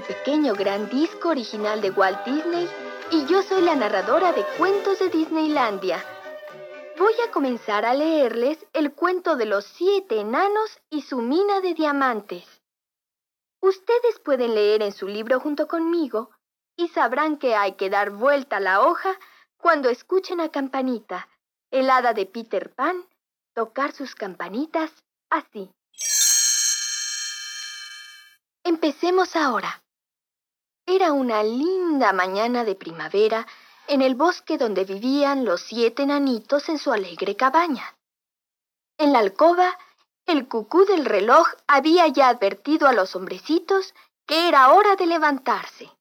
pequeño gran disco original de Walt Disney y yo soy la narradora de Cuentos de Disneylandia. Voy a comenzar a leerles el cuento de los 7 enanos y su mina de diamantes. Ustedes pueden leer en su libro junto conmigo y sabrán que hay que dar vuelta a la hoja cuando escuchen a Campanita, el hada de Peter Pan, tocar sus campanitas así. Empecemos ahora. Era una linda mañana de primavera en el bosque donde vivían los 7 enanitos en su alegre cabaña. En la alcoba, el cucú del reloj había ya advertido a los hombrecitos que era hora de levantarse.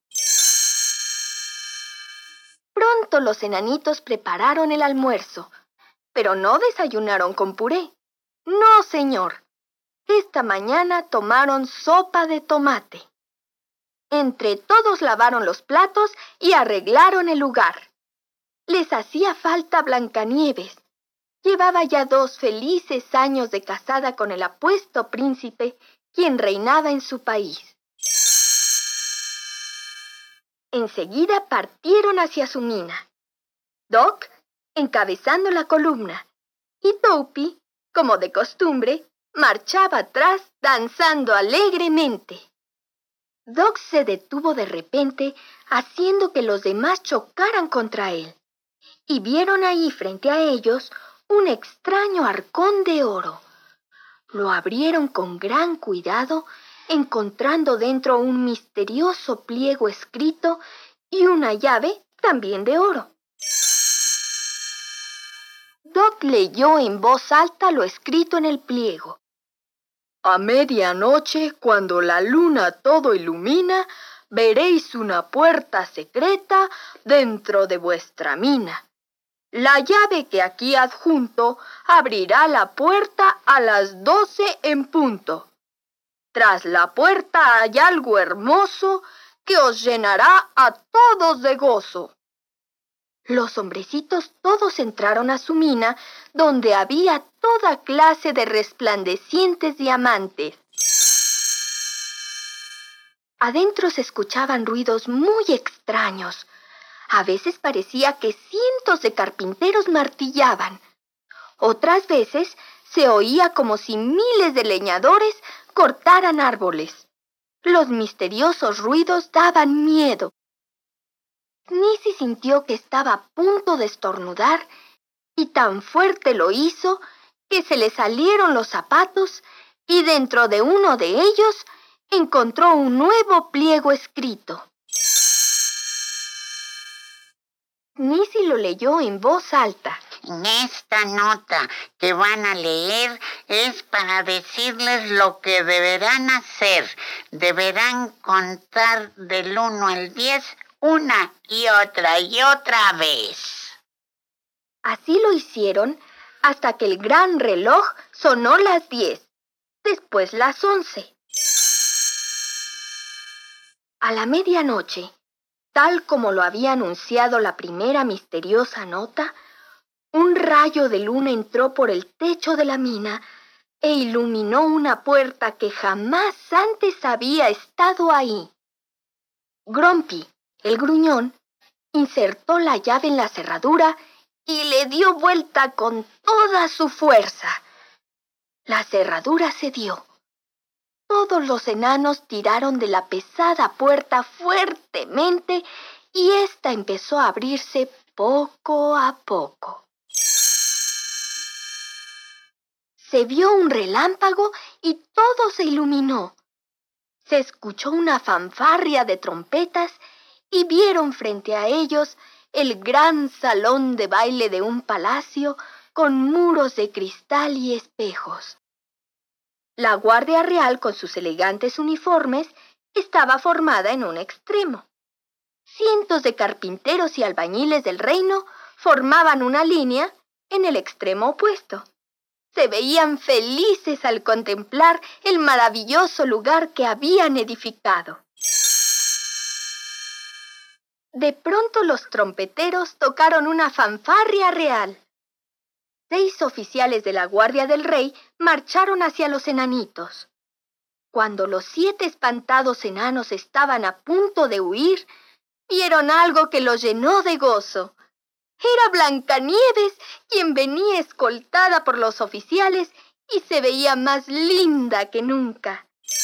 Pronto los enanitos prepararon el almuerzo, pero no desayunaron con puré. No, señor. Esta mañana tomaron sopa de tomate. Entre todos lavaron los platos y arreglaron el lugar. Les hacía falta Blancanieves. Llevaba ya 2 felices años de casada con el apuesto príncipe, quien reinaba en su país. Enseguida partieron hacia su mina. Doc, encabezando la columna, y Dopey, como de costumbre, marchaba atrás danzando alegremente. Doc se detuvo de repente, haciendo que los demás chocaran contra él, y vieron ahí frente a ellos un extraño arcón de oro. Lo abrieron con gran cuidado, encontrando dentro un misterioso pliego escrito y una llave también de oro. Doc leyó en voz alta lo escrito en el pliego. A medianoche, cuando la luna todo ilumina, veréis una puerta secreta dentro de vuestra mina. La llave que aquí adjunto abrirá la puerta a las 12 en punto. Tras la puerta hay algo hermoso que os llenará a todos de gozo. Los hombrecitos todos entraron a su mina, donde había toda clase de resplandecientes diamantes. Adentro se escuchaban ruidos muy extraños. A veces parecía que cientos de carpinteros martillaban. Otras veces se oía como si miles de leñadores cortaran árboles. Los misteriosos ruidos daban miedo. Nisi sintió que estaba a punto de estornudar y tan fuerte lo hizo que se le salieron los zapatos y dentro de uno de ellos encontró un nuevo pliego escrito. Nisi lo leyó en voz alta. Esta nota que van a leer es para decirles lo que deberán hacer. Deberán contar del 1 al 10 una y otra vez. Así lo hicieron hasta que el gran reloj sonó las 10, después las 11. A la medianoche, tal como lo había anunciado la primera misteriosa nota, un rayo de luna entró por el techo de la mina e iluminó una puerta que jamás antes había estado ahí. Grumpy, el gruñón, insertó la llave en la cerradura y le dio vuelta con toda su fuerza. La cerradura cedió. Todos los enanos tiraron de la pesada puerta fuertemente y ésta empezó a abrirse poco a poco. Se vio un relámpago y todo se iluminó. Se escuchó una fanfarria de trompetas y vieron frente a ellos el gran salón de baile de un palacio con muros de cristal y espejos. La Guardia Real, con sus elegantes uniformes, estaba formada en un extremo. Cientos de carpinteros y albañiles del reino formaban una línea en el extremo opuesto. Se veían felices al contemplar el maravilloso lugar que habían edificado. De pronto los trompeteros tocaron una fanfarria real. 6 oficiales de la Guardia del Rey marcharon hacia los enanitos. Cuando los 7 espantados enanos estaban a punto de huir, vieron algo que los llenó de gozo. Era Blancanieves, quien venía escoltada por los oficiales y se veía más linda que nunca.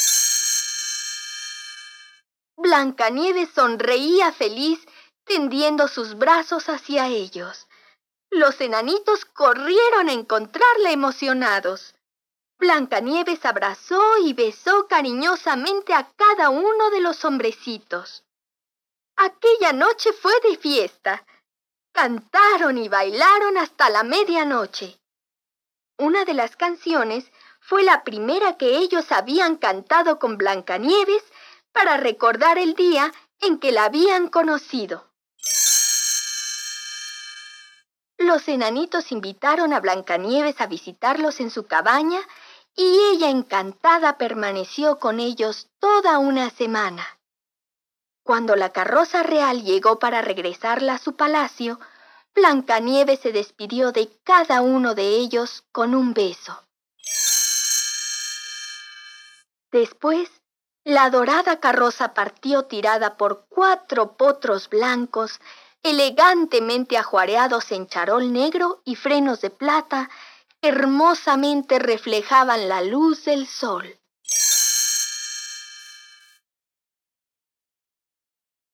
Blancanieves sonreía feliz, tendiendo sus brazos hacia ellos. Los enanitos corrieron a encontrarla emocionados. Blancanieves abrazó y besó cariñosamente a cada uno de los hombrecitos. Aquella noche fue de fiesta. Cantaron y bailaron hasta la medianoche. Una de las canciones fue la primera que ellos habían cantado con Blancanieves para recordar el día en que la habían conocido. Los enanitos invitaron a Blancanieves a visitarlos en su cabaña y ella encantada permaneció con ellos toda una semana. Cuando la carroza real llegó para regresarla a su palacio, Blancanieves se despidió de cada uno de ellos con un beso. Después, la dorada carroza partió tirada por 4 potros blancos, elegantemente ajuareados en charol negro y frenos de plata, hermosamente reflejaban la luz del sol.